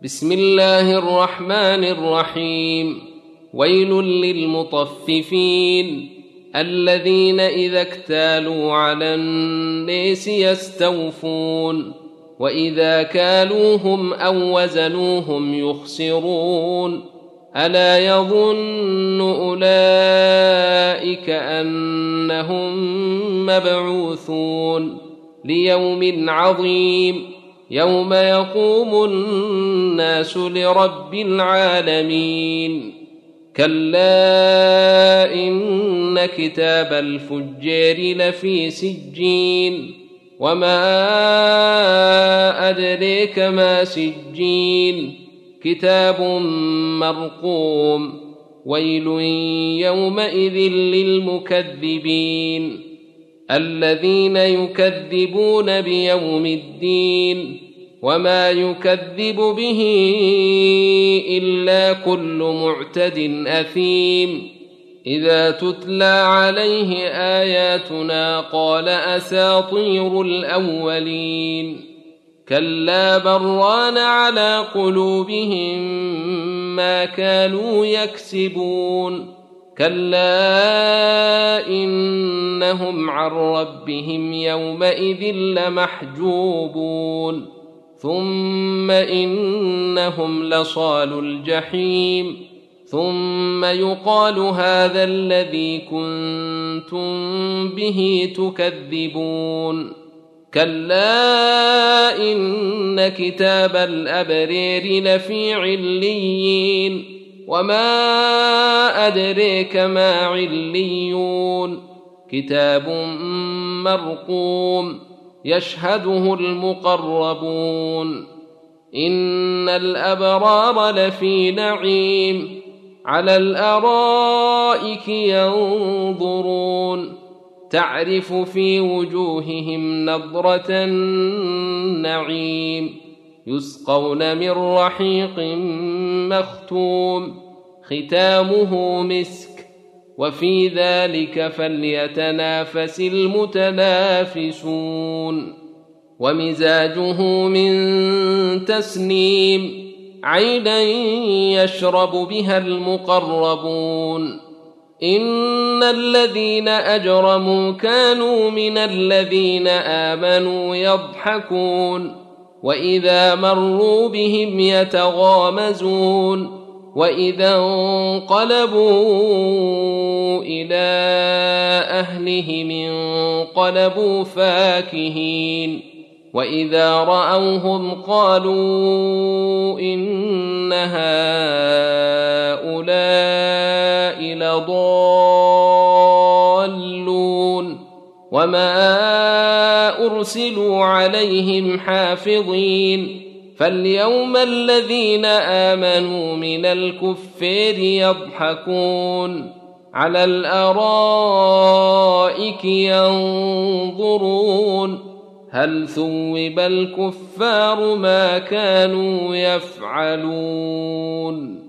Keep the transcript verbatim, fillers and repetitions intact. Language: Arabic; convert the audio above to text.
بسم الله الرحمن الرحيم. ويل للمطففين الذين إذا اكتالوا على الناس يستوفون وإذا كالوهم أو وزنوهم يخسرون ألا يظن أولئك أنهم مبعوثون ليوم عظيم يوم يقوم الناس لرب العالمين. كلا إن كتاب الفجار لفي سجين وما أدريك ما سجين كتاب مرقوم ويل يومئذ للمكذبين الذين يكذبون بيوم الدين وما يكذب به إلا كل معتد أثيم إذا تتلى عليه آياتنا قال أساطير الأولين كلا بران على قلوبهم ما كانوا يكسبون كلا إنهم عن ربهم يومئذ لمحجوبون ثم إنهم لصالو الجحيم ثم يقال هذا الذي كنتم به تكذبون كلا إن كتاب الأبرار لفي عليين وما أدريك ما عليون كتاب مرقوم يشهده المقربون إن الأبرار لفي نعيم على الأرائك ينظرون تعرف في وجوههم نضرة النعيم يسقون من رحيق مختوم ختامه مسك وفي ذلك فليتنافس المتنافسون ومزاجه من تسنيم عينا يشرب بها المقربون إن الذين أجرموا كانوا من الذين آمنوا يضحكون وإذا مروا بهم يتغامزون وإذا انقلبوا إلى أهلهم انقلبوا فاكهين وإذا رأوهم قالوا إن هؤلاء لضالون وما أرسلوا عليهم حافظين فاليوم الذين آمنوا من الكفار يضحكون على الأرائك ينظرون هل ثوب الكفار ما كانوا يفعلون